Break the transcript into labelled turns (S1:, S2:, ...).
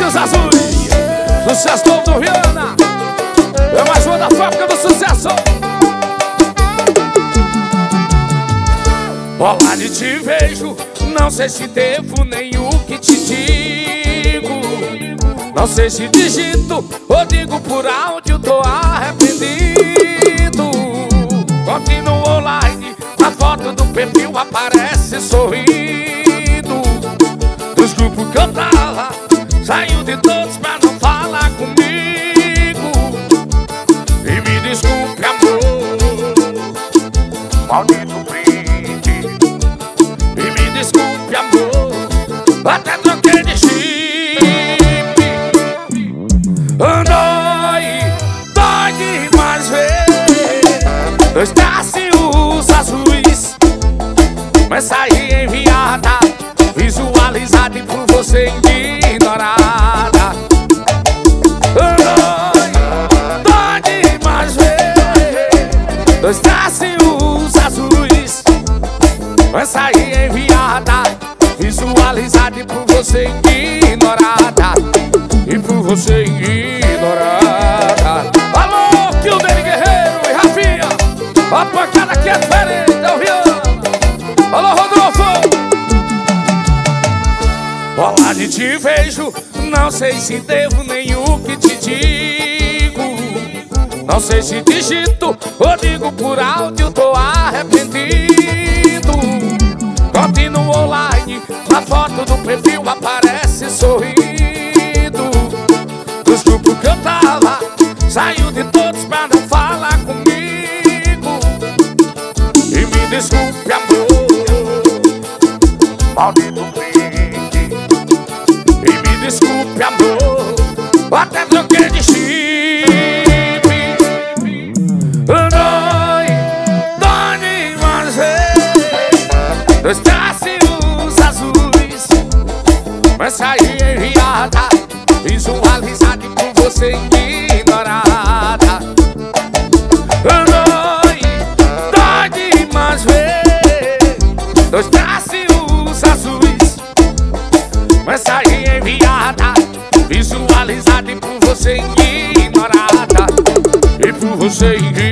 S1: olhos azuis. Sucesso novo do Rihanna. É mais uma da fábrica do sucesso. Olá, de te vejo, não sei se devo nem o que te digo. Não sei se digito ou digo por áudio, tô arrependido. Continuo online, a foto do perfil aparece sorrindo. Dos grupos que eu tava, saiu de todos pra não falar comigo. E me desculpe, amor, maldito print. E me desculpe, amor, até troquei de chip. Dói demais ver dois tracinhos azuis, mensagem enviada, visualizada e por você ignorada. Dói demais ver dois tracinhos azuis, mensagem enviada, visualizada e por você ignorada. E por você ignorada. Alô, Kilden Guerreiro e Rafinha, a pancada aqui é diferente, é o Rihanna. Alô, Rodolfo. Olá, de te vejo, não sei se devo nem o que te digo. Não sei se digito ou digo por áudio, tô arrependido. Continuo online, na foto do perfil aparece sorrindo. Dos grupos que eu tava, saiu de todos pra não falar comigo. E me desculpe, amor, maldito print. E me desculpe, amor, até troquei de chip. Dói demais ver dois tracinhos azuis, mensagem enviada, visualizada e por você ignorada. Dói demais ver dois tracinhos azuis, mensagem enviada, visualizada e por você ignorada. E por você ignorada.